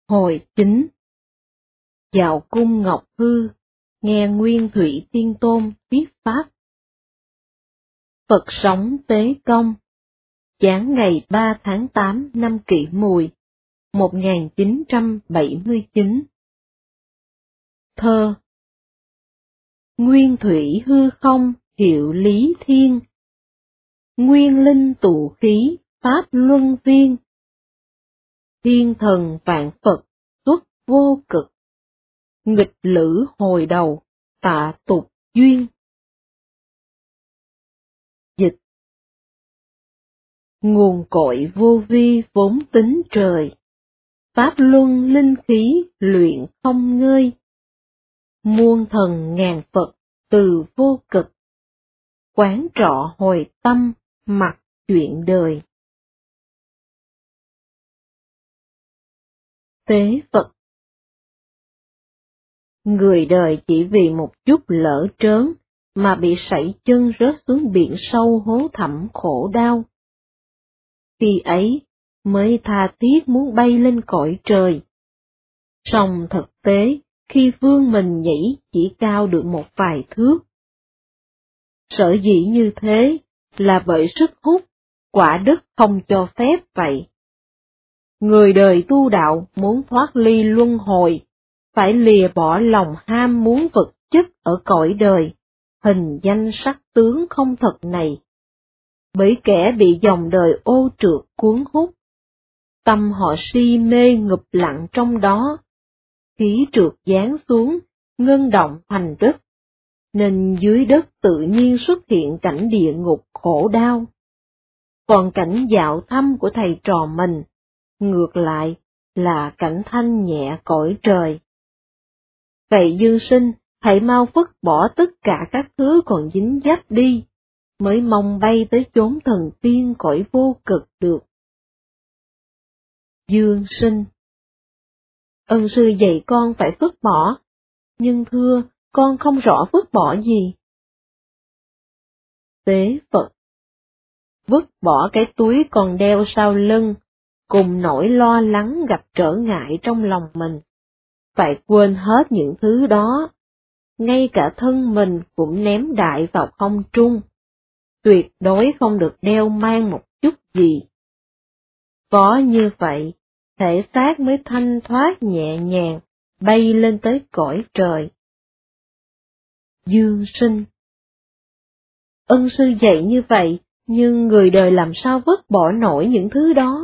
Hồi 9. Vào cung Ngọc Hư, nghe Nguyên Thủy Thiên Tôn viết pháp. Phật sống Tế Công, giáng ngày 3 tháng 8 năm Kỷ Mùi, 1979. Thơ. Nguyên thủy hư không hiệu lý thiên, nguyên linh tụ khí pháp luân viên. Thiên thần vạn Phật xuất vô cực, nghịch lữ hồi đầu tạ tục duyên. Dịch. Nguồn cội vô vi vốn tính trời, pháp luân linh khí luyện không ngơi. Muôn thần ngàn Phật từ vô cực, quán trọ hồi tâm mặc chuyện đời. Tế Phật. Người đời chỉ vì một chút lỡ trớn mà bị sảy chân rớt xuống biển sâu hố thẳm khổ đau. Khi ấy mới tha thiết muốn bay lên cõi trời. Song thực tế, khi vươn mình nhảy chỉ cao được một vài thước. Sở dĩ như thế là bởi sức hút, quả đất không cho phép vậy. Người đời tu đạo muốn thoát ly luân hồi, phải lìa bỏ lòng ham muốn vật chất ở cõi đời, hình danh sắc tướng không thật này. Bởi kẻ bị dòng đời ô trượt cuốn hút, tâm họ si mê ngụp lặng trong đó, khí trượt giáng xuống, ngân động thành đất, nên dưới đất tự nhiên xuất hiện cảnh địa ngục khổ đau. Còn cảnh dạo thăm của thầy trò mình, ngược lại là cảnh thanh nhẹ cõi trời. Vậy Dương Sinh, hãy mau phất bỏ tất cả các thứ còn dính dắt đi, mới mong bay tới chốn thần tiên cõi vô cực được. Dương Sinh. Ân sư dạy con phải phất bỏ, nhưng thưa, con không rõ phất bỏ gì. Tế Phật. Vứt bỏ cái túi còn đeo sau lưng, cùng nỗi lo lắng gặp trở ngại trong lòng mình. Phải quên hết những thứ đó, ngay cả thân mình cũng ném đại vào không trung. Tuyệt đối không được đeo mang một chút gì. Có như vậy, thể xác mới thanh thoát nhẹ nhàng, bay lên tới cõi trời. Dương Sinh. Ân sư dạy như vậy, nhưng người đời làm sao vứt bỏ nổi những thứ đó?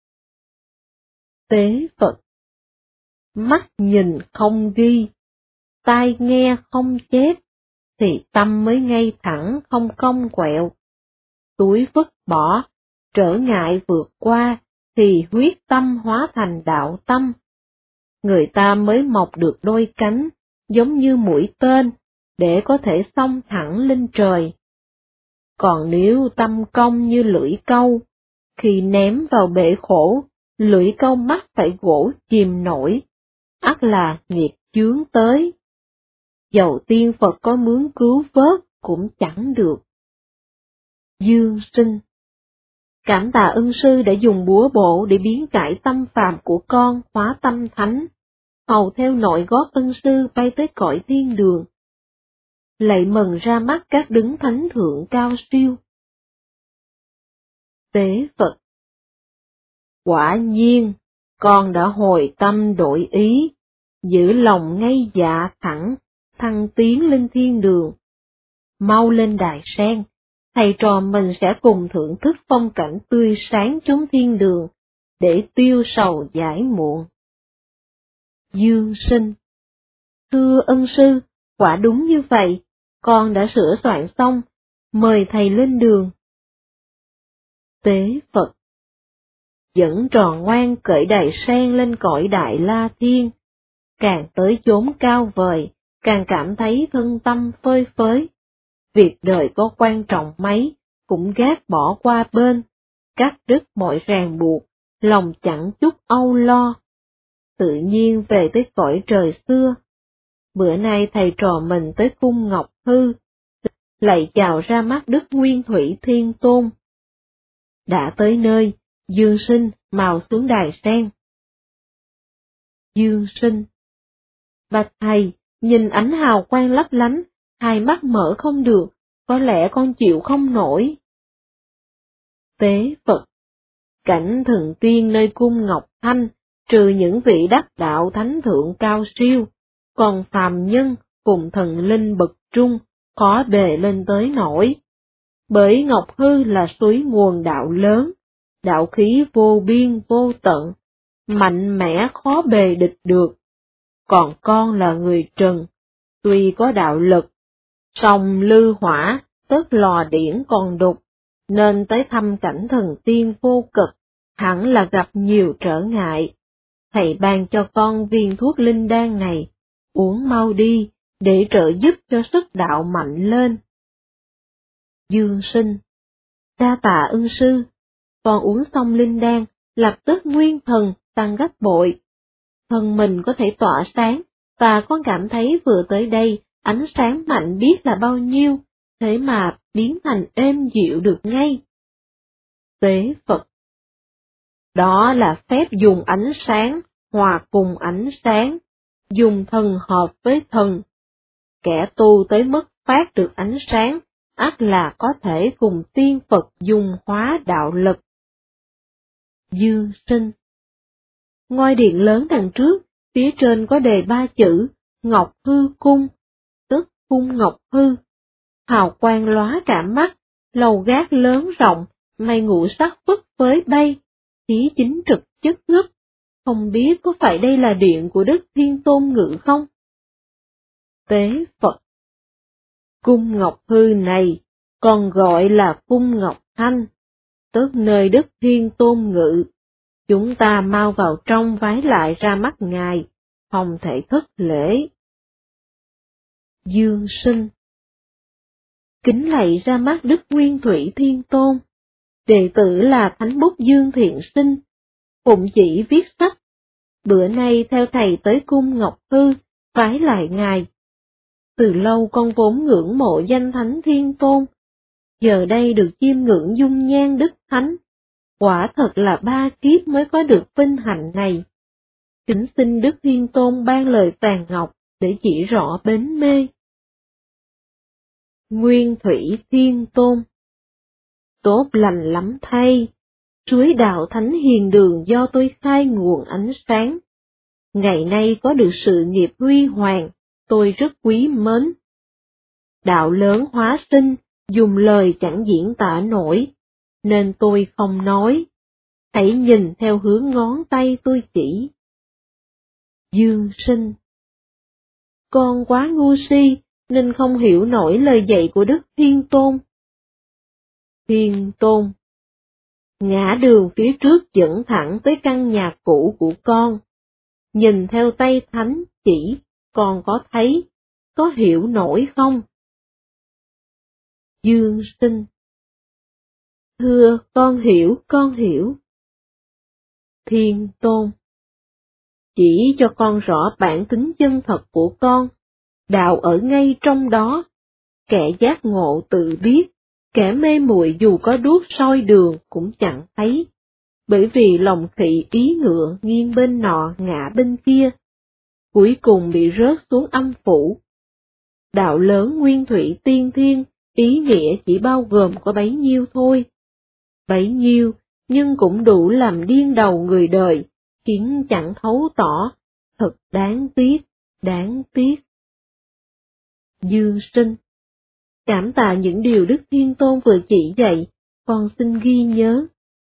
Tế Phật. Mắt nhìn không ghi, tai nghe không chép, thì tâm mới ngay thẳng không cong quẹo. Túi vứt bỏ, trở ngại vượt qua, thì huyết tâm hóa thành đạo tâm. Người ta mới mọc được đôi cánh, giống như mũi tên, để có thể xông thẳng lên trời. Còn nếu tâm cong như lưỡi câu, khi ném vào bể khổ, lưỡi câu mắc phải gỗ chìm nổi, ắt là nghiệp chướng tới. Dầu tiên Phật có mướn cứu vớt cũng chẳng được. Dương Sinh. Cảm tạ ân sư đã dùng búa bổ để biến cải tâm phàm của con hóa tâm thánh, hầu theo nội gót ân sư bay tới cõi thiên đường. Lạy mừng ra mắt các đấng thánh thượng cao siêu. Tế Phật. Quả nhiên, con đã hồi tâm đổi ý, giữ lòng ngay dạ thẳng, thăng tiến lên thiên đường. Mau lên đài sen, thầy trò mình sẽ cùng thưởng thức phong cảnh tươi sáng chốn thiên đường, để tiêu sầu giải muộn. Dương Sinh. Thưa ân sư, quả đúng như vậy, con đã sửa soạn xong, mời thầy lên đường. Tế Phật. Dẫn trò ngoan cởi đài sen lên cõi đại la thiên, càng tới chốn cao vời, càng cảm thấy thân tâm phơi phới. Việc đời có quan trọng mấy, cũng gác bỏ qua bên, cắt đứt mọi ràng buộc, lòng chẳng chút âu lo. Tự nhiên về tới cõi trời xưa. Bữa nay thầy trò mình tới cung Ngọc Hư, lạy chào ra mắt Đức Nguyên Thủy Thiên Tôn. Đã tới nơi, Dương Sinh mau xuống đài sen. Dương Sinh: Bạch thầy, nhìn ánh hào quang lấp lánh, hai mắt mở không được, có lẽ con chịu không nổi. Tế Phật: Cảnh thần tiên nơi cung Ngọc Thanh, trừ những vị đắc đạo thánh thượng cao siêu, còn phàm nhân cùng thần linh bậc trung, khó bề lên tới nổi. Bởi Ngọc Hư là suối nguồn đạo lớn, đạo khí vô biên vô tận, mạnh mẽ khó bề địch được. Còn con là người trần, tuy có đạo lực, song lư hỏa, tức lò điển còn đục, nên tới thăm cảnh thần tiên vô cực, hẳn là gặp nhiều trở ngại. Thầy ban cho con viên thuốc linh đan này, uống mau đi, để trợ giúp cho sức đạo mạnh lên. Dương Sinh: Đa tạ ân sư, con uống xong linh đan, lập tức nguyên thần tăng gấp bội. Thân mình có thể tỏa sáng, và con cảm thấy vừa tới đây, ánh sáng mạnh biết là bao nhiêu, thế mà biến thành êm dịu được ngay. Tế Phật: Đó là phép dùng ánh sáng, hòa cùng ánh sáng, dùng thần hợp với thần. Kẻ tu tới mức phát được ánh sáng, ắt là có thể cùng tiên Phật dùng hóa đạo lực. Dương Sinh: Ngôi điện lớn đằng trước, phía trên có đề 3 chữ Ngọc Hư Cung, tức cung Ngọc Hư. Hào quang lóa cả mắt, lầu gác lớn rộng, mây ngũ sắc phất phới bay, khí chính trực chất ngất. Không biết có phải đây là điện của Đức Thiên Tôn ngự không? Tế Phật: Cung Ngọc Hư này còn gọi là cung Ngọc Thanh, tức nơi Đức Thiên Tôn ngự. Chúng ta mau vào trong vái lại ra mắt Ngài, không thể thất lễ. Dương Sinh: Kính lạy ra mắt Đức Nguyên Thủy Thiên Tôn. Đệ tử là Thánh Bút Dương Thiện Sinh, phụng chỉ viết sách. Bữa nay theo thầy tới cung Ngọc Hư, vái lại Ngài. Từ lâu con vốn ngưỡng mộ danh Thánh Thiên Tôn, giờ đây được chiêm ngưỡng dung nhan Đức Thánh. Quả thật là 3 kiếp mới có được vinh hạnh này. Kính xin Đức Thiên Tôn ban lời vàng ngọc để chỉ rõ bến mê. Nguyên Thủy Thiên Tôn: Tốt lành lắm thay, suối đạo thánh hiền đường do tôi khai nguồn ánh sáng. Ngày nay có được sự nghiệp huy hoàng, tôi rất quý mến. Đạo lớn hóa sinh, dùng lời chẳng diễn tả nổi, nên tôi không nói. Hãy nhìn theo hướng ngón tay tôi chỉ. Dương Sinh: Con quá ngu si, nên không hiểu nổi lời dạy của Đức Thiên Tôn. Thiên Tôn: Ngã đường phía trước dẫn thẳng tới căn nhà cũ của con. Nhìn theo tay thánh chỉ, con có thấy, có hiểu nổi không? Dương Sinh: Thưa, con hiểu. Thiên Tôn: Chỉ cho con rõ bản tính chân thật của con, đạo ở ngay trong đó. Kẻ giác ngộ tự biết, kẻ mê muội dù có đuốc soi đường cũng chẳng thấy, bởi vì lòng thị ý ngựa nghiêng bên nọ ngã bên kia, cuối cùng bị rớt xuống âm phủ. Đạo lớn nguyên thủy tiên thiên, ý nghĩa chỉ bao gồm có bấy nhiêu thôi. Bấy nhiêu, nhưng cũng đủ làm điên đầu người đời, khiến chẳng thấu tỏ, thật đáng tiếc. Dương Sinh: Cảm tạ những điều Đức Thiên Tôn vừa chỉ dạy, con xin ghi nhớ.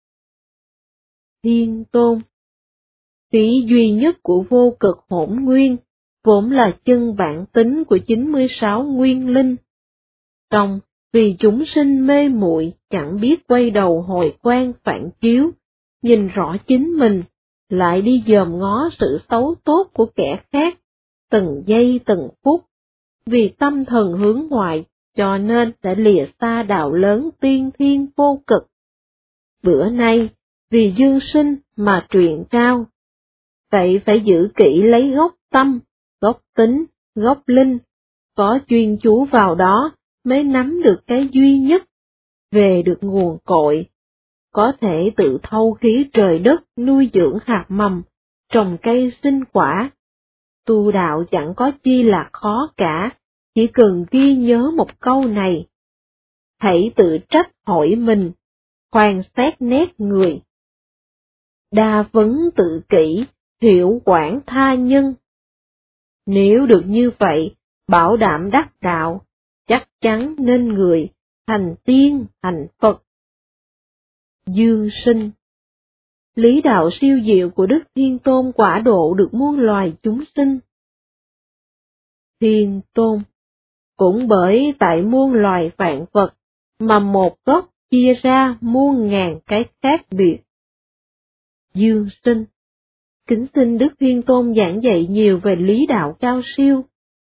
Thiên Tôn: Ý duy nhất của vô cực hỗn nguyên, vốn là chân bản tính của 96 nguyên linh. Song vì chúng sinh mê muội chẳng biết quay đầu hồi quan phản chiếu, nhìn rõ chính mình, lại đi dòm ngó sự xấu tốt của kẻ khác, từng giây từng phút. Vì tâm thần hướng ngoại, cho nên đã lìa xa đạo lớn tiên thiên vô cực. Bữa nay, vì Dương Sinh mà truyền trao. Vậy phải giữ kỹ lấy gốc tâm, gốc tính, gốc linh, có chuyên chú vào đó mới nắm được cái duy nhất, về được nguồn cội, có thể tự thâu khí trời đất nuôi dưỡng hạt mầm, trồng cây sinh quả. Tu đạo chẳng có chi là khó cả, chỉ cần ghi nhớ một câu này. Hãy tự trách hỏi mình, khoan xét nét người. Đa vấn tự kỷ, hiểu quản tha nhân. Nếu được như vậy, bảo đảm đắc đạo, chắc chắn nên người, thành tiên, thành Phật. Dương sinh. Lý đạo siêu diệu của Đức Thiên Tôn quả độ được muôn loài chúng sinh. Thiên Tôn. Cũng bởi tại muôn loài vạn vật, mà một gốc chia ra muôn ngàn cái khác biệt. Dương sinh. Kính xin Đức Thiên Tôn giảng dạy nhiều về lý đạo cao siêu.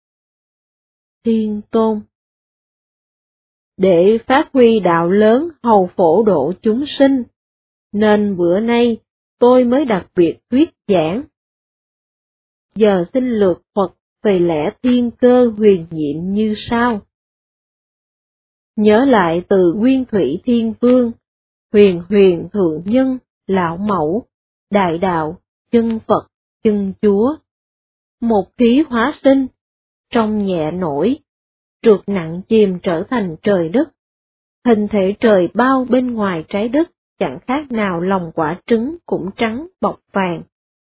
Thiên Tôn. Để phát huy đạo lớn hầu phổ độ chúng sinh, nên bữa nay tôi mới đặc biệt thuyết giảng. Giờ xin lược thuật về lẽ thiên cơ huyền nhiệm như sau. Nhớ lại từ Nguyên Thủy Thiên Vương, huyền huyền thượng nhân, lão mẫu, đại đạo, chân Phật, chân Chúa. Một khí hóa sinh, trong nhẹ nổi, trượt nặng chìm trở thành trời đất. Hình thể trời bao bên ngoài trái đất chẳng khác nào lòng quả trứng cũng trắng bọc vàng.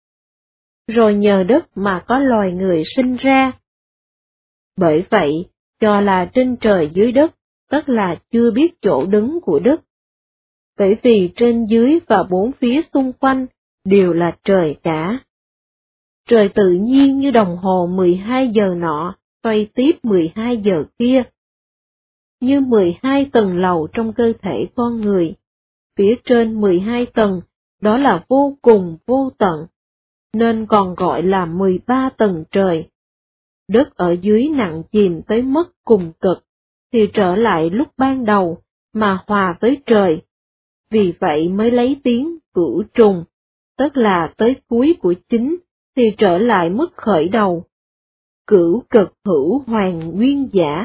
Rồi nhờ đất mà có loài người sinh ra. Bởi vậy, cho là trên trời dưới đất, tức là chưa biết chỗ đứng của đất. Bởi vì trên dưới và bốn phía xung quanh đều là trời cả. Trời tự nhiên như đồng hồ 12 giờ nọ, xoay tiếp 12 giờ kia. Như 12 tầng lầu trong cơ thể con người, phía trên 12 tầng, đó là vô cùng vô tận, nên còn gọi là 13 tầng trời. Đất ở dưới nặng chìm tới mức cùng cực, thì trở lại lúc ban đầu, mà hòa với trời. Vì vậy mới lấy tiếng cửu trùng, tức là tới cuối của chính, thì trở lại mức khởi đầu. Cửu cực hữu hoàn nguyên giả.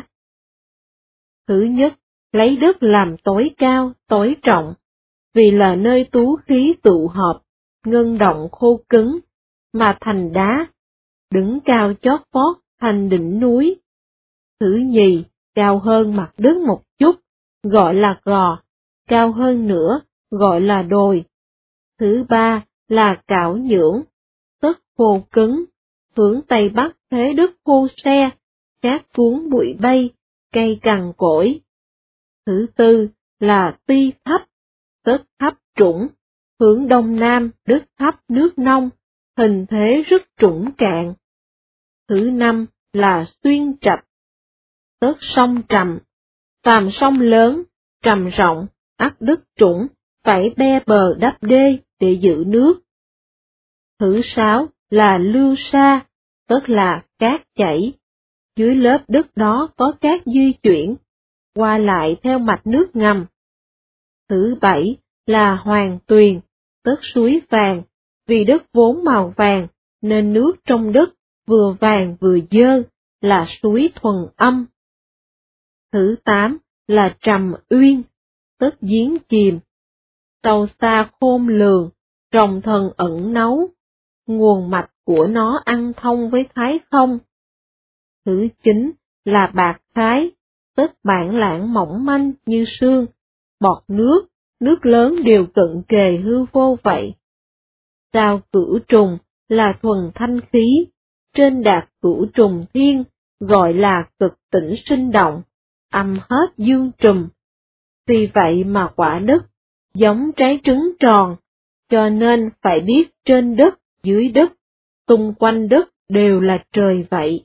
Thứ nhất, lấy đất làm tối cao, tối trọng, vì là nơi tú khí tụ hợp, ngân động khô cứng, mà thành đá, đứng cao chót vót thành đỉnh núi. Thứ nhì, cao hơn mặt đất một chút, gọi là gò, cao hơn nữa, gọi là đồi. Thứ ba là cảo nhưỡng, tức khô cứng, hướng Tây Bắc thế đất khô se, cát cuốn bụi bay, cây cằn cỗi. Thứ tư là ti thấp, tức thấp trũng, hướng Đông Nam đất thấp nước nông, hình thế rất trũng cạn. Thứ năm là xuyên trạch, tức sông trầm, phàm sông lớn, trầm rộng, ắt đất trũng, phải be bờ đắp đê để giữ nước. Thứ sáu là lưu sa, tức là cát chảy, dưới lớp đất đó có cát di chuyển, qua lại theo mạch nước ngầm. Thứ bảy là hoàng tuyền, tức suối vàng, vì đất vốn màu vàng, nên nước trong đất vừa vàng vừa dơ, là suối thuần âm. Thứ tám là trầm uyên, tức giếng chìm, sâu xa khôn lường, rồng thần ẩn náu, nguồn mạch của nó ăn thông với thái không. Thứ chín là bạc thái, tức bản lãng mỏng manh như sương, bọt nước, nước lớn đều cận kề hư vô vậy. Sao cửu trùng là thuần thanh khí, trên đạt cửu trùng thiên, gọi là cực tĩnh sinh động, âm hết dương trùm. Vì vậy mà quả đất, giống trái trứng tròn, cho nên phải biết trên đất, dưới đất, xung quanh đất đều là trời vậy.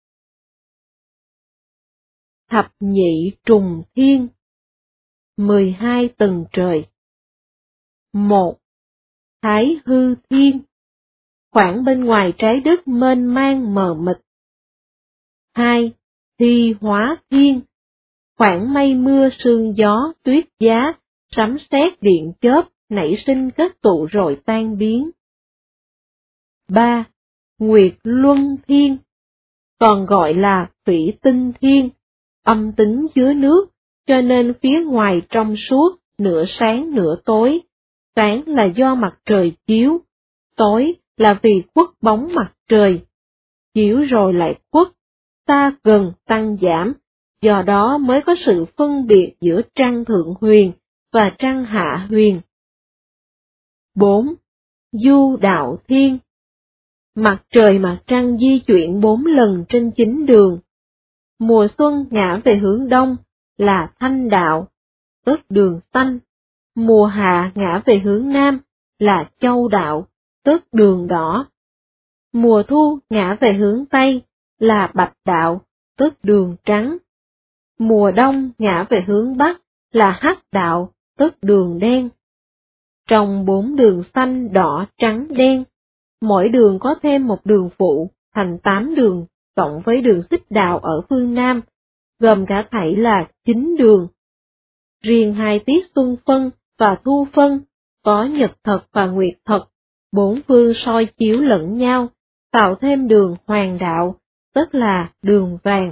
Thập nhị trùng thiên, 12 tầng trời. 1. Thái hư thiên, khoảng bên ngoài trái đất mênh mang mờ mịt. 2. Thi hóa thiên, khoảng mây mưa sương gió tuyết giá, sấm sét điện chớp nảy sinh kết tụ rồi tan biến. 3. Nguyệt luân thiên, còn gọi là thủy tinh thiên, âm tính chứa nước, cho nên phía ngoài trong suốt, nửa sáng nửa tối. Sáng là do mặt trời chiếu, tối là vì khuất bóng mặt trời. Chiếu rồi lại khuất, xa gần tăng giảm, do đó mới có sự phân biệt giữa trăng thượng huyền và trăng hạ huyền. 4. Du đạo thiên. Mặt trời mặt trăng di chuyển 4 lần trên 9 đường. Mùa xuân ngã về hướng đông là thanh đạo, tức đường xanh. Mùa hạ ngã về hướng nam là châu đạo, tức đường đỏ. Mùa thu ngã về hướng tây là bạch đạo, tức đường trắng. Mùa đông ngã về hướng bắc là hắc đạo, tức đường đen. Trong 4 đường xanh đỏ trắng đen, mỗi đường có thêm một đường phụ, thành 8 đường, cộng với đường xích đạo ở phương Nam, gồm cả thảy là 9 đường. Riêng 2 tiết xuân phân và thu phân, có nhật thật và nguyệt thật, 4 phương soi chiếu lẫn nhau, tạo thêm đường hoàng đạo, tức là đường vàng.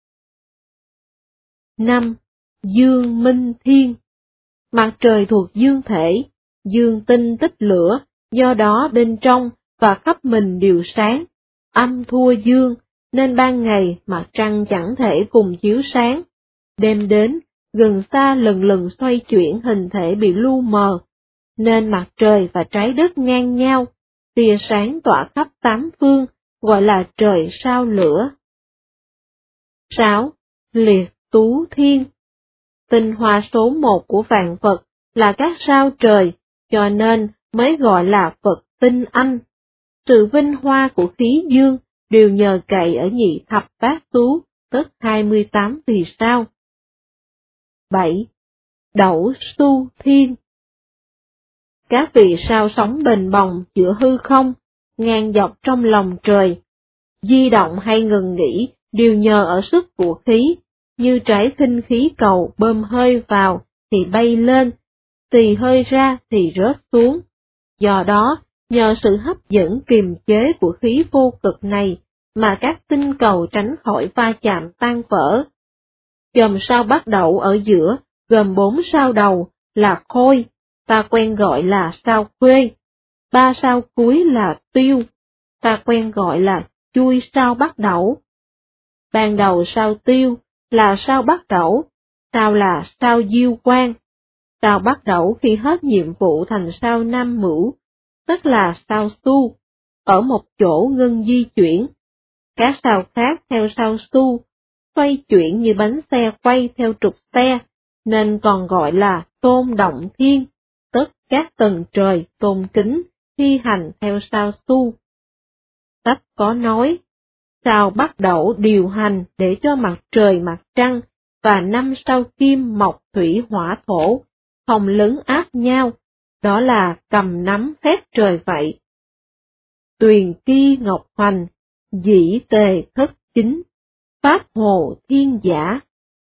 5. Dương minh thiên. Mặt trời thuộc dương thể, dương tinh tích lửa, do đó bên trong và khắp mình đều sáng, âm thua dương, nên ban ngày mặt trăng chẳng thể cùng chiếu sáng. Đêm đến, gần xa lần lần xoay chuyển hình thể bị lu mờ, nên mặt trời và trái đất ngang nhau, tia sáng tỏa khắp 8 phương, gọi là trời sao lửa. 6. Liệt tú thiên. Tinh hoa số 1 của vạn vật là các sao trời, cho nên mới gọi là Phật tinh anh. Sự vinh hoa của khí dương đều nhờ cậy ở nhị thập bát tú, tức 28 vì sao. 7. Đẩu su thiên. Các vì sao sống bền bồng giữa hư không, ngang dọc trong lòng trời. Di động hay ngừng nghỉ đều nhờ ở sức của khí, như trái khinh khí cầu bơm hơi vào thì bay lên, xì hơi ra thì rớt xuống. Do đó, nhờ sự hấp dẫn kiềm chế của khí vô cực này mà các tinh cầu tránh khỏi va chạm tan vỡ. Chòm sao Bắc Đẩu ở giữa gồm 4 sao đầu là Khôi, ta quen gọi là sao Khuê, 3 sao cuối là Tiêu, ta quen gọi là Chui sao Bắc Đẩu. Ban đầu sao Tiêu là sao Bắc Đẩu, sau là sao Diêu Quang. Sao Bắc Đẩu khi hết nhiệm vụ thành sao Nam Mửu, tức là sao Xu, ở một chỗ ngưng di chuyển. Các sao khác theo sao Xu, xoay chuyển như bánh xe quay theo trục xe, nên còn gọi là tôn động thiên, tức các tầng trời tôn kính, thi hành theo sao Xu. Sách có nói, sao Bắc Đẩu điều hành để cho mặt trời mặt trăng và 5 sao kim mộc thủy hỏa thổ không lấn áp nhau, đó là cầm nắm phép trời vậy. Tuyền ki ngọc hoành, dĩ tề thất chính, pháp hồ thiên giả.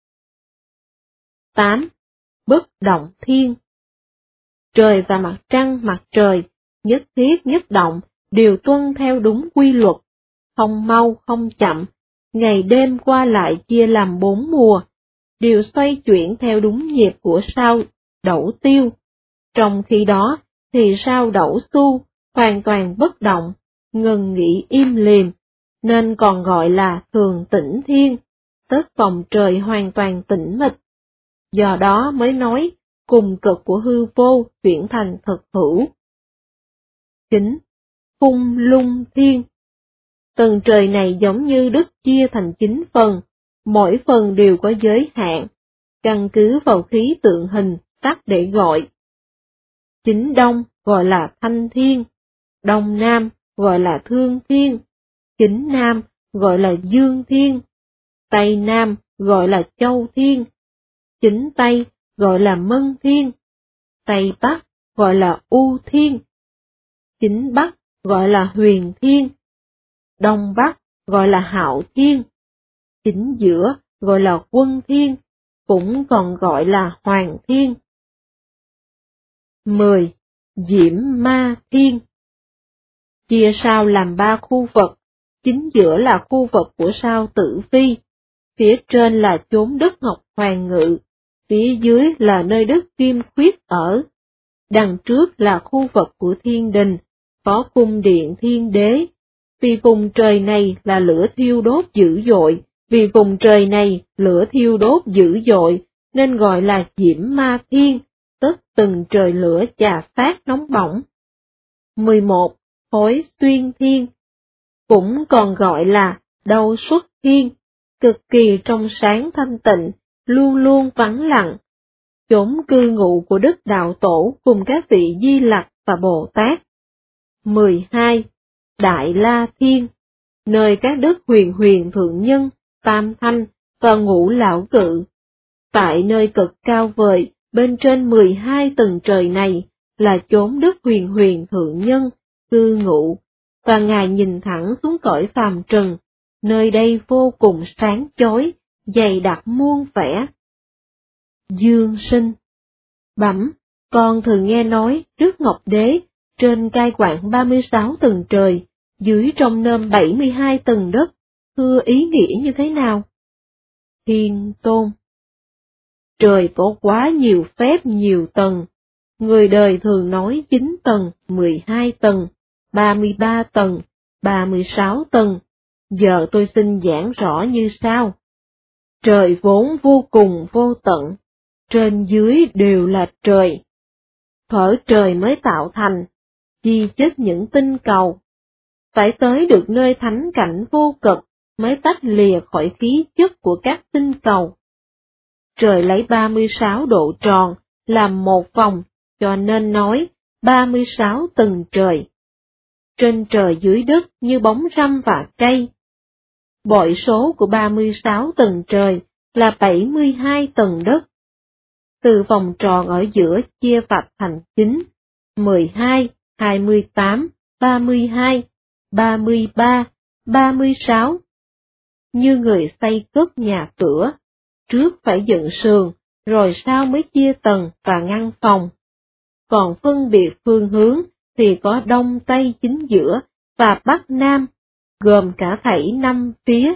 8. Bất động thiên. Trời và mặt trời, nhất thiết nhất động, đều tuân theo đúng quy luật, không mau không chậm, ngày đêm qua lại chia làm 4 mùa, đều xoay chuyển theo đúng nhịp của sao Đẩu Tiêu. Trong khi đó, thì sao Đẩu Xu hoàn toàn bất động, ngừng nghỉ im lìm, nên còn gọi là thường tĩnh thiên, tức vòng trời hoàn toàn tĩnh mịch. Do đó mới nói, cùng cực của hư vô chuyển thành thực hữu. 9. Phung lung thiên. Tầng trời này giống như đất chia thành 9 phần, mỗi phần đều có giới hạn, căn cứ vào khí tượng hình tắc để gọi. Chính đông gọi là thanh thiên, đông nam gọi là thương thiên, chính nam gọi là dương thiên, tây nam gọi là châu thiên, chính tây gọi là mân thiên, tây bắc gọi là u thiên, chính bắc gọi là huyền thiên, đông bắc gọi là hạo thiên, chính giữa gọi là quân thiên, cũng còn gọi là hoàng thiên. 10. Diễm ma thiên. Chia sao làm 3 khu vực, chính giữa là khu vực của sao Tử Vi, phía trên là chốn đất Ngọc Hoàng ngự, phía dưới là nơi đất Kim Khuyết ở, đằng trước là khu vực của thiên đình, có cung điện thiên đế. Vì vùng trời này là lửa thiêu đốt dữ dội, vì vùng trời này lửa thiêu đốt dữ dội, nên gọi là diễm ma thiên, tức từng trời lửa chà sát nóng bỏng. 11. Hối xuyên thiên, cũng còn gọi là đâu xuất thiên, cực kỳ trong sáng thanh tịnh, luôn luôn vắng lặng, chốn cư ngụ của Đức Đạo Tổ cùng các vị Di Lặc và Bồ Tát. 12. Đại La Thiên, nơi các đức huyền huyền thượng nhân, tam thanh và ngũ lão cự. Tại nơi cực cao vời, bên trên 12 tầng trời này, là chốn đức huyền huyền thượng nhân, cư ngụ, và Ngài nhìn thẳng xuống cõi phàm trần, nơi đây vô cùng sáng chói, dày đặc muôn vẻ. Dương Sinh, bẩm, con thường nghe nói Đức Ngọc Đế, trên cai quản 36 tầng trời, dưới trong nôm 72 tầng đất, thưa ý nghĩa như thế nào? Thiên Tôn, trời có quá nhiều phép nhiều tầng, người đời thường nói 9 tầng, 12 tầng, 33 tầng, 36 tầng, giờ tôi xin giảng rõ như sau. Trời vốn vô cùng vô tận, trên dưới đều là trời. Thuở trời mới tạo thành, chi chít những tinh cầu. Phải tới được nơi thánh cảnh vô cực mới tách lìa khỏi khí chất của các tinh cầu. Trời lấy 36 độ tròn làm một vòng, cho nên nói 36 tầng trời. Trên trời dưới đất như bóng râm và cây. Bội số của 36 tầng trời là 72 tầng đất. Từ vòng tròn ở giữa chia vạch thành 9, 12, 28, 32, 33, 36. Như người xây cất nhà cửa, trước phải dựng sườn, rồi sau mới chia tầng và ngăn phòng. Còn phân biệt phương hướng thì có đông tây chính giữa và bắc nam, gồm cả thảy 5 phía.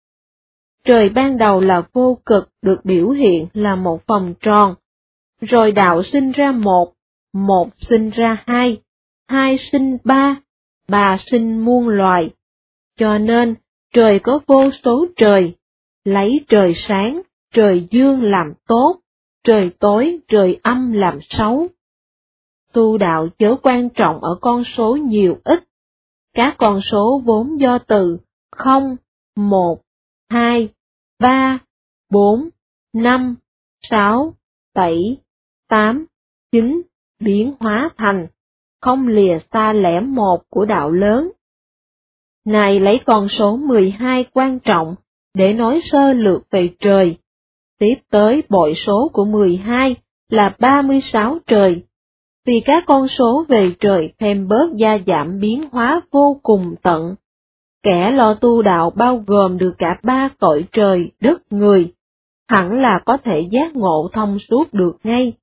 Trời ban đầu là vô cực được biểu hiện là một vòng tròn, rồi đạo sinh ra một, một sinh ra hai, hai sinh ba, ba sinh muôn loài. Cho nên, trời có vô số trời, lấy trời sáng, trời dương làm tốt, trời tối, trời âm làm xấu. Tu đạo chớ quan trọng ở con số nhiều ít. Các con số vốn do từ 0, 1, 2, 3, 4, 5, 6, 7, 8, 9 biến hóa thành, không lìa xa lẻ một của đạo lớn. Này lấy con số 12 quan trọng để nói sơ lược về trời. Tiếp tới bội số của 12 là 36 trời. Vì các con số về trời thêm bớt gia giảm biến hóa vô cùng tận. Kẻ lo tu đạo bao gồm được cả 3 cõi trời, đất, người, hẳn là có thể giác ngộ thông suốt được ngay.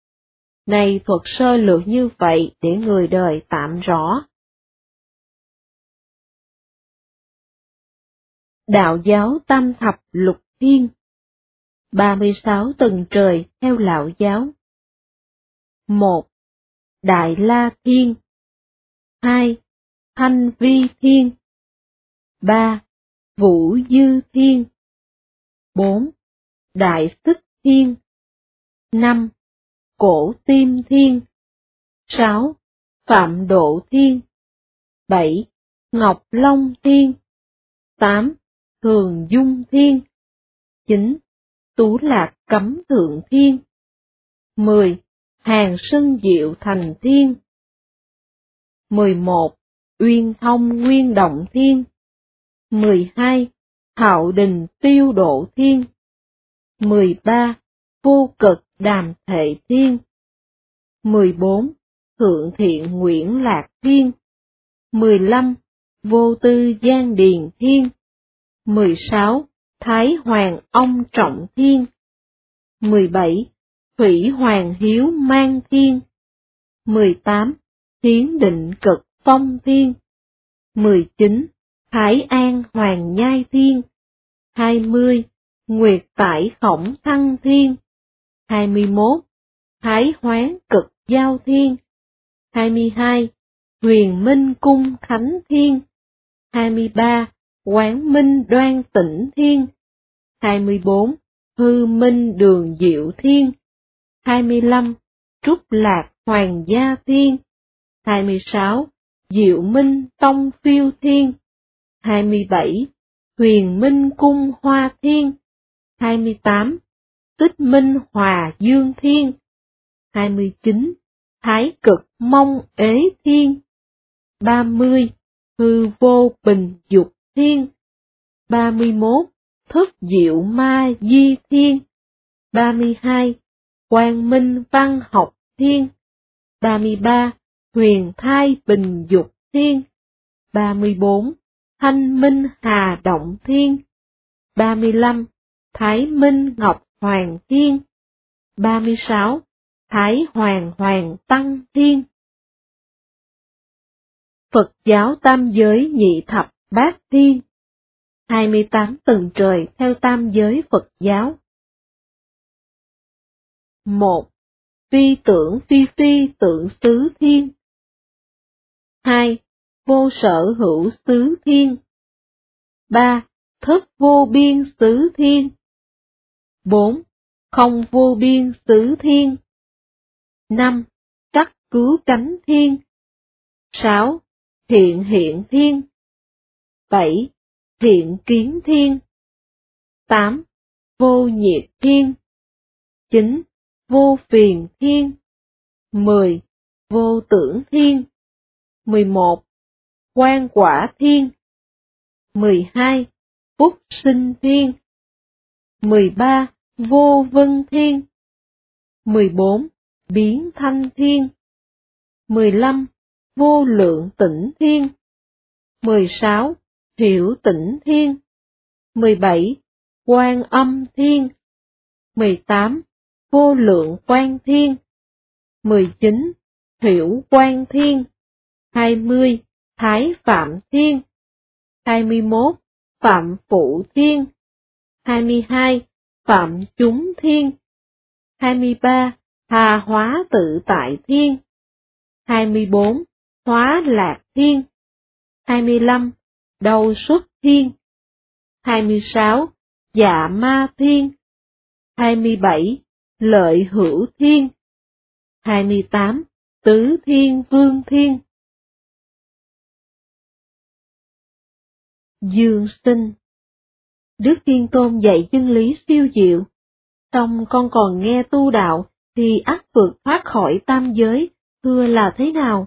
Này thuật sơ lược như vậy để người đời tạm rõ. Đạo giáo Tam Thập Lục Thiên, 36 tầng trời theo Lão giáo. 1. Đại La Thiên. 2. Thanh Vi Thiên. 3. Vũ Dư Thiên. 4. Đại Xích Thiên. 5. Cổ Tim Thiên. 6. Phạm Độ Thiên. 7. Ngọc Long Thiên. 8. Thường Dung Thiên. 9. Tú Lạc Cấm Thượng Thiên. 10. Hàng Sơn Diệu Thành Thiên. 11. Uyên Thông Nguyên Động Thiên. 12. Hạo Đình Tiêu Độ Thiên. 13. Vô Cực Đàm Thệ Thiên. 14. Thượng Thiện Nguyễn Lạc Thiên. 15. Vô Tư Giang Điền Thiên. 16. Thái Hoàng Ông Trọng Thiên. 17. Thủy Hoàng Hiếu Mang Thiên. 18. Thiến Định Cực Phong Thiên. 19. Thái An Hoàng Nhai Thiên. 20. Nguyệt Tải Khổng Thăng Thiên. 21. Thái Hoán Cực Giao Thiên. 22. Huyền Minh Cung Thánh Thiên. 23. Quán Minh Đoan Tĩnh Thiên. 24. Hư Minh Đường Diệu Thiên. 25. Trúc Lạc Hoàng Gia Thiên. 26. Diệu Minh Tông Phiêu Thiên. 27. Huyền Minh Cung Hoa Thiên. 28. Tích Minh Hòa Dương Thiên. 29. Thái Cực Mông Ế Thiên. 30. Hư Vô Bình Dục Thiên. 31. Thức Diệu Ma Di Thiên. 32. Quang Minh Văn Học Thiên. 33. Huyền Thai Bình Dục Thiên. 34. Thanh Minh Hà Động Thiên. 35. Thái Minh Ngọc Hoàng Thiên. 36. Thái Hoàng Hoàng Tăng Thiên. Phật giáo tam giới nhị thập bát thiên. 28 tầng trời theo tam giới Phật giáo. 1. Phi tưởng phi phi tượng xứ thiên. 2. Vô sở hữu xứ thiên. 3. Thức vô biên xứ thiên. 4. Không vô biên xứ thiên. 5. Trắc cứu cánh thiên. 6. Thiện hiện thiên. 7. Thiện kiến thiên. 8. Vô nhiệt thiên. 9. Vô phiền thiên. 10. Vô tưởng thiên. 11. Quang quả thiên. 12. Phúc sinh thiên. 13. Vô vân thiên. 14. Biến thanh thiên. 15. Vô lượng tĩnh thiên. 16. Hiểu tĩnh thiên. 17. Quan âm thiên. 18. Vô lượng quan thiên. 19. Hiểu quan thiên. 20. Thái phạm thiên. 21. Phạm phụ thiên. 22. Phạm chúng thiên. 23. Hà hóa tự tại thiên. 24. Hóa lạc thiên. 25. Đầu xuất thiên. 26. Dạ ma thiên. 27. Lợi hữu thiên. 28. Tứ thiên vương thiên. Dương sinh. Đức Thiên Tôn dạy chân lý siêu diệu, song con còn nghe tu đạo thì ắt vượt thoát khỏi tam giới, thưa là thế nào?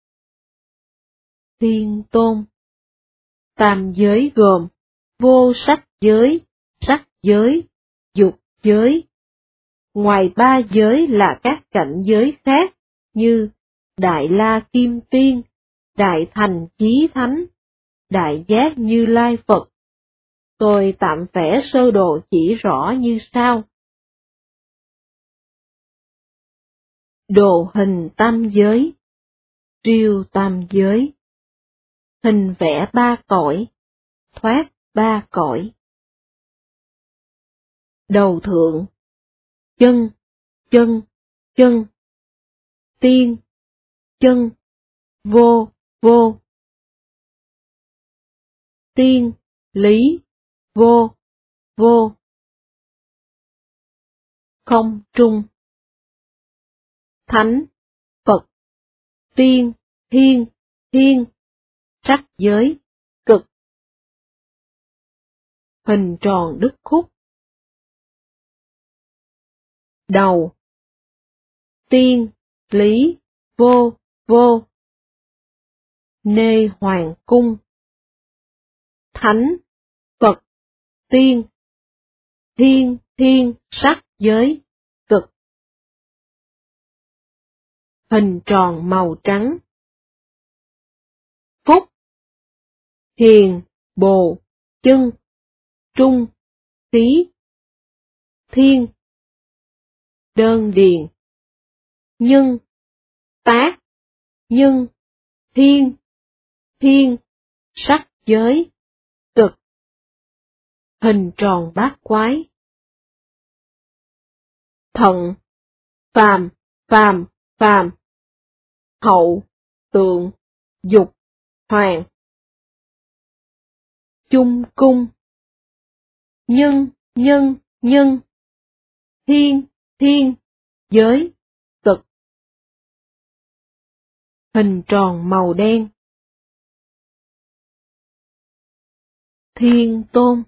Thiên Tôn. Tam giới gồm vô sắc giới, dục giới. Ngoài ba giới là các cảnh giới khác như Đại La Kim Tiên, Đại Thành Chí Thánh, Đại Giác Như Lai Phật. Tôi tạm vẽ sơ đồ chỉ rõ như sau. Đồ hình tam giới, triêu tam giới. Hình vẽ ba cõi, thoát ba cõi. Đầu thượng, chân, chân, chân. Tiên, chân, vô, vô. Tiên, lý, vô, vô. Không trung. Thánh, Phật, tiên, thiên, thiên. Sắc giới, cực. Hình tròn đứt khúc. Đầu. Tiên, lý, vô, vô. Nê hoàng cung. Thánh, Phật, tiên. Thiên, thiên, sắc giới, cực. Hình tròn màu trắng. Phúc. Hiền, bồ, chân, trung, xí. Thiên. Đơn điền. Nhân, tác, nhân, thiên, thiên, sắc giới, cực. Hình tròn bát quái. Thận, phàm, phàm, phàm. Hậu, tượng, dục, hoàng. Chung cung. Nhân, nhân, nhân. Thiên, thiên, giới, cực. Hình tròn màu đen. Thiên tôn.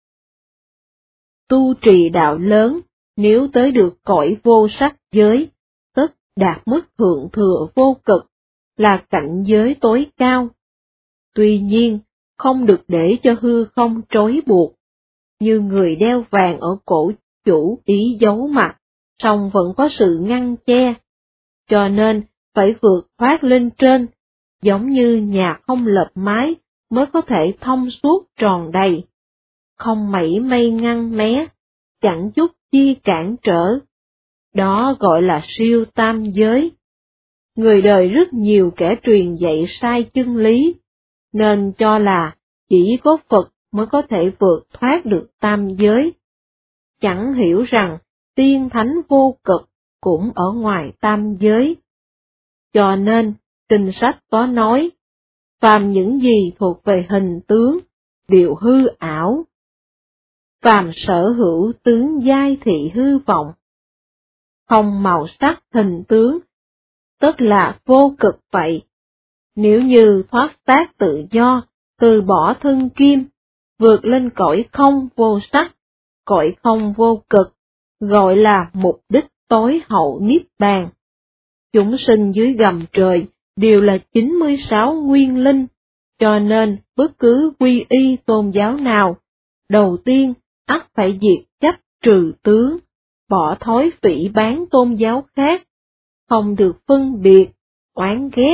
Tu trì đạo lớn, nếu tới được cõi vô sắc giới, tất đạt mức thượng thừa vô cực, là cảnh giới tối cao. Tuy nhiên, không được để cho hư không trói buộc, như người đeo vàng ở cổ chủ ý giấu mặt, song vẫn có sự ngăn che, cho nên phải vượt thoát lên trên, giống như nhà không lợp mái mới có thể thông suốt tròn đầy, không mảy may ngăn mé, chẳng chút chi cản trở. Đó gọi là siêu tam giới. Người đời rất nhiều kẻ truyền dạy sai chân lý, nên cho là chỉ có Phật mới có thể vượt thoát được tam giới. Chẳng hiểu rằng tiên thánh vô cực cũng ở ngoài tam giới. Cho nên, kinh sách có nói, phàm những gì thuộc về hình tướng, đều hư ảo. Phàm sở hữu tướng giai thị hư vọng. Không màu sắc hình tướng, tức là vô cực vậy. Nếu như thoát tác tự do, từ bỏ thân kim, vượt lên cõi không vô sắc, cõi không vô cực, gọi là mục đích tối hậu niết bàn. Chúng sinh dưới gầm trời đều là 96 nguyên linh, cho nên bất cứ quy y tôn giáo nào, đầu tiên ắt phải diệt chấp trừ tướng, bỏ thói phỉ báng tôn giáo khác, không được phân biệt, oán ghét.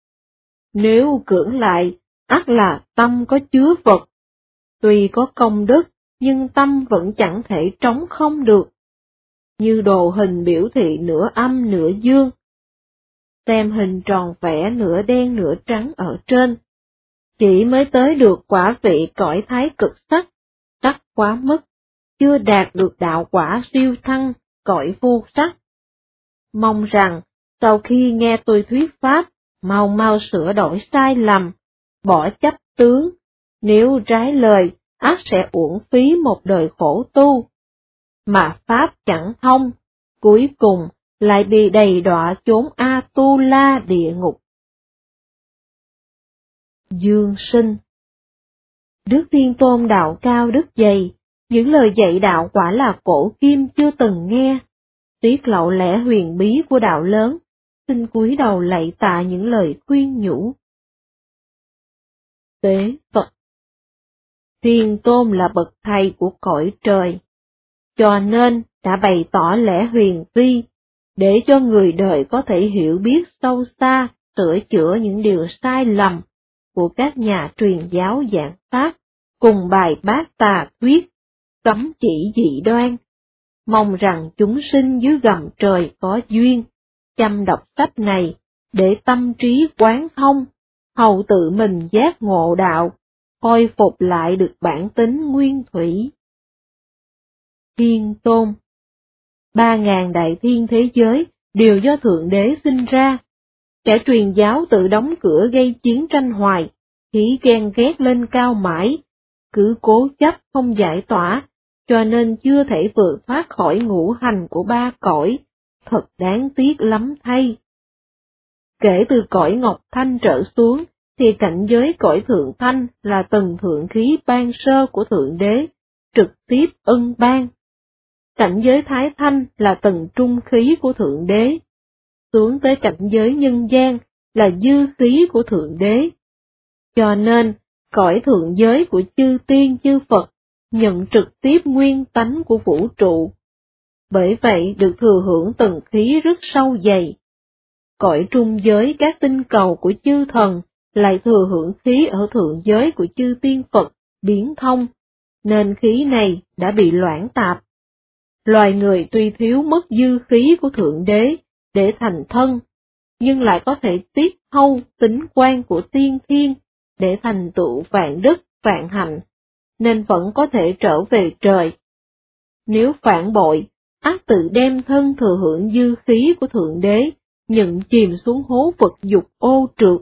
Nếu cưỡng lại, ắt là tâm có chứa vật. Tuy có công đức, nhưng tâm vẫn chẳng thể trống không được. Như đồ hình biểu thị nửa âm nửa dương. Xem hình tròn vẽ nửa đen nửa trắng ở trên. Chỉ mới tới được quả vị cõi thái cực sắc, sắc quá mức, chưa đạt được đạo quả siêu thăng, cõi vô sắc. Mong rằng, sau khi nghe tôi thuyết pháp, mau mau sửa đổi sai lầm, bỏ chấp tướng, nếu trái lời, ắt sẽ uổng phí một đời khổ tu. Mà pháp chẳng thông, cuối cùng lại bị đầy đọa chốn A-tu-la địa ngục. Dương sinh. Đức Thiên Tôn đạo cao đức dày, những lời dạy đạo quả là cổ kim chưa từng nghe. Tiết lộ lẽ huyền bí của đạo lớn, xin cúi đầu lạy tạ những lời khuyên nhủ. Tế Phật. Thiên Tôn là bậc thầy của cõi trời, cho nên đã bày tỏ lẽ huyền vi, để cho người đời có thể hiểu biết sâu xa, sửa chữa những điều sai lầm của các nhà truyền giáo giảng pháp, cùng bài bác tà thuyết, cấm chỉ dị đoan. Mong rằng chúng sinh dưới gầm trời có duyên, chăm đọc sách này, để tâm trí quán thông, hầu tự mình giác ngộ đạo, khôi phục lại được bản tính nguyên thủy. Thiên Tôn. 3.000 đại thiên thế giới đều do Thượng Đế sinh ra. Kẻ truyền giáo tự đóng cửa gây chiến tranh hoài, khí ghen ghét lên cao mãi, cứ cố chấp không giải tỏa, cho nên chưa thể vượt thoát khỏi ngũ hành của ba cõi, thật đáng tiếc lắm thay. Kể từ cõi Ngọc Thanh trở xuống, thì cảnh giới cõi Thượng Thanh là tầng thượng khí ban sơ của Thượng Đế, trực tiếp ân ban. Cảnh giới Thái Thanh là tầng trung khí của Thượng Đế. Xuống tới cảnh giới nhân gian là dư khí của Thượng Đế. Cho nên, cõi thượng giới của chư tiên chư Phật nhận trực tiếp nguyên tánh của vũ trụ. Bởi vậy được thừa hưởng tầng khí rất sâu dày. Cõi trung giới các tinh cầu của chư thần lại thừa hưởng khí ở thượng giới của chư tiên Phật biến thông, nên khí này đã bị loãng tạp. Loài người tuy thiếu mất dư khí của Thượng Đế để thành thân, nhưng lại có thể tiếp thâu tính quan của tiên thiên để thành tựu vạn đức, vạn hạnh, nên vẫn có thể trở về trời. Nếu phản bội, ắt tự đem thân thừa hưởng dư khí của Thượng Đế, nhận chìm xuống hố vực dục ô trượt,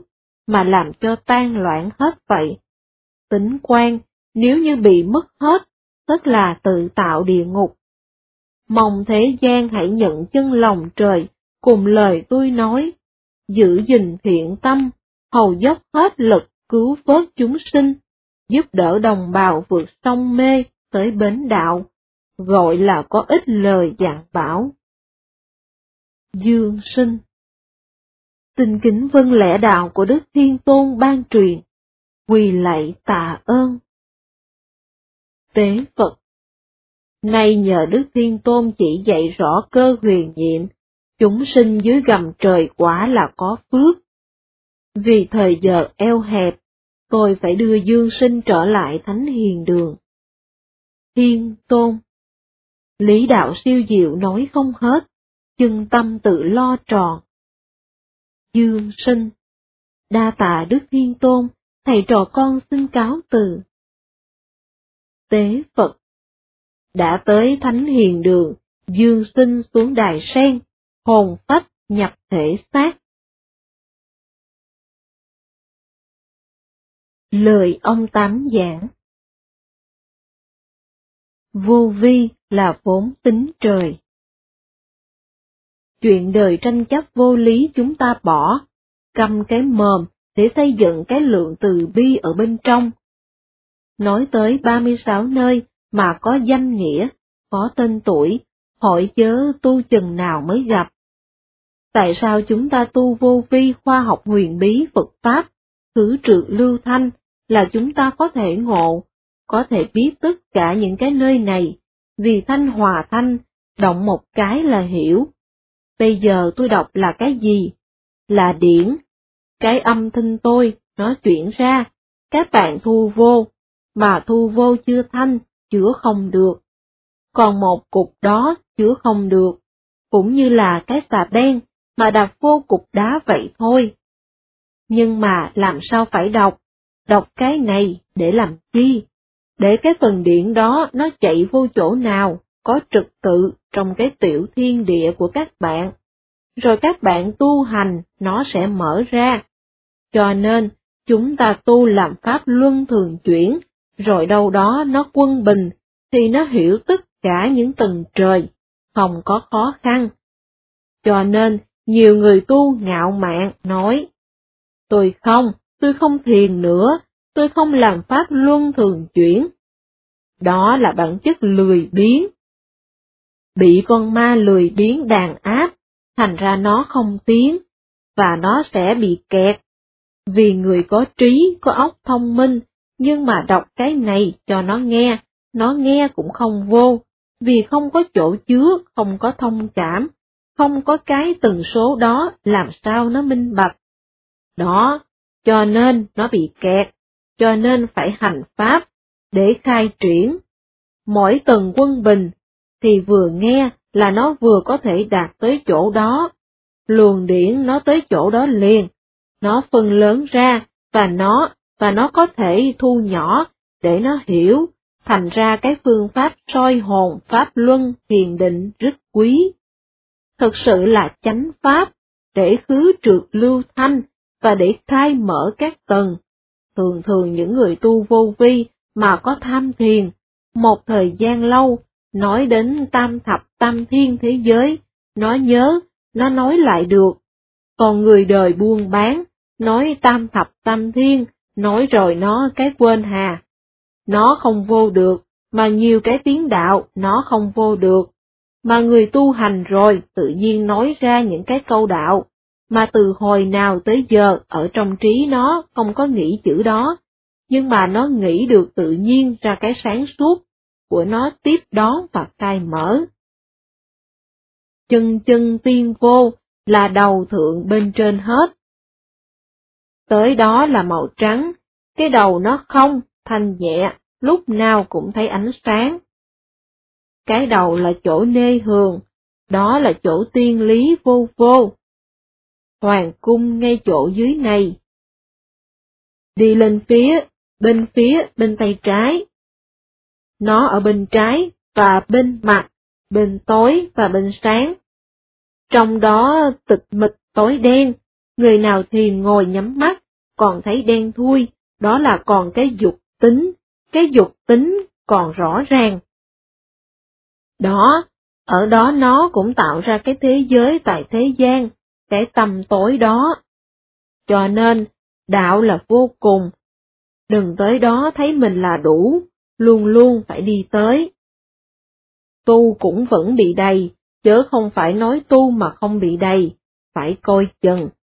mà làm cho tan loãng hết vậy. Tính quan, nếu như bị mất hết, tức là tự tạo địa ngục. Mong thế gian hãy nhận chân lòng trời, cùng lời tôi nói, giữ gìn thiện tâm, hầu dốc hết lực cứu vớt chúng sinh, giúp đỡ đồng bào vượt sông mê tới bến đạo, gọi là có ích lời dặn bảo. Dương Sinh. Xin kính vâng lẽ đạo của Đức Thiên Tôn ban truyền, quỳ lạy tạ ơn. Tế Phật. Nay nhờ Đức Thiên Tôn chỉ dạy rõ cơ huyền nhiệm, chúng sinh dưới gầm trời quả là có phước. Vì thời giờ eo hẹp, tôi phải đưa Dương Sinh trở lại Thánh Hiền Đường. Thiên Tôn. Lý đạo siêu diệu nói không hết, chân tâm tự lo tròn. Dương Sinh. Đa tạ Đức Thiên Tôn, thầy trò con xin cáo từ. Tế Phật. Đã tới Thánh Hiền Đường, Dương Sinh xuống đài sen, hồn phách nhập thể xác. Lời ông Tám giảng. Vô vi là vốn tính trời. Chuyện đời tranh chấp vô lý chúng ta bỏ, câm cái mồm để xây dựng cái lượng từ bi ở bên trong. Nói tới 36 nơi mà có danh nghĩa, có tên tuổi, hỏi chớ tu chừng nào mới gặp. Tại sao chúng ta tu vô vi khoa học huyền bí Phật Pháp, khứ trừ lưu thanh, là chúng ta có thể ngộ, có thể biết tất cả những cái nơi này, vì thanh hòa thanh, động một cái là hiểu. Bây giờ tôi đọc là cái gì? Là điển. Cái âm thanh tôi, nó chuyển ra, các bạn thu vô, mà thu vô chưa thanh, chữa không được. Còn một cục đó chữa không được, cũng như là cái xà beng mà đặt vô cục đá vậy thôi. Nhưng mà làm sao phải đọc? Đọc cái này để làm chi? Để cái phần điện đó nó chạy vô chỗ nào, có trật tự trong cái tiểu thiên địa của các bạn. Rồi các bạn tu hành, nó sẽ mở ra. Cho nên, chúng ta tu làm pháp luân thường chuyển, rồi đâu đó nó quân bình, thì nó hiểu tất cả những tầng trời, không có khó khăn. Cho nên, nhiều người tu ngạo mạn nói, tôi không thiền nữa, tôi không làm pháp luân thường chuyển. Đó là bản chất lười biếng. Bị con ma lười biếng đàn áp, thành ra nó không tiến, và nó sẽ bị kẹt. Vì người có trí, có óc thông minh, nhưng mà đọc cái này cho nó nghe cũng không vô, vì không có chỗ chứa, không có thông cảm, không có cái tần số đó làm sao nó minh bạch. Đó, cho nên nó bị kẹt, cho nên phải hành pháp, để khai triển. Mỗi tầng quân bình, thì vừa nghe là nó vừa có thể đạt tới chỗ đó, luồng điển nó tới chỗ đó liền, nó phân lớn ra, và nó có thể thu nhỏ, để nó hiểu, thành ra cái phương pháp soi hồn pháp luân thiền định rất quý. Thực sự là chánh pháp, để khứ trượt lưu thanh, và để khai mở các tầng. Thường những người tu vô vi mà có tham thiền, một thời gian lâu, nói đến tam thập tam thiên thế giới, nó nhớ, nó nói lại được. Còn người đời buôn bán, nói tam thập tam thiên, nói rồi nó cái quên hà. Nó không vô được, mà nhiều cái tiếng đạo nó không vô được. Mà người tu hành rồi tự nhiên nói ra những cái câu đạo, mà từ hồi nào tới giờ ở trong trí nó không có nghĩ chữ đó, nhưng mà nó nghĩ được tự nhiên ra cái sáng suốt của nó tiếp đón và khai mở. Chân chân tiên vô là đầu thượng bên trên hết. Tới đó là màu trắng, cái đầu nó không, thanh nhẹ, lúc nào cũng thấy ánh sáng. Cái đầu là chỗ nê hường, đó là chỗ tiên lý vô vô. Hoàng cung ngay chỗ dưới này. Đi lên bên tay trái. Nó ở bên trái và bên mặt, bên tối và bên sáng. Trong đó tịch mịch tối đen, người nào thiền ngồi nhắm mắt, còn thấy đen thui, đó là còn cái dục tính còn rõ ràng. Đó, ở đó nó cũng tạo ra cái thế giới tại thế gian, cái tăm tối đó. Cho nên, đạo là vô cùng. Đừng tới đó thấy mình là đủ, luôn luôn phải đi tới. Tu cũng vẫn bị đầy, chớ không phải nói tu mà không bị đầy, phải coi chừng.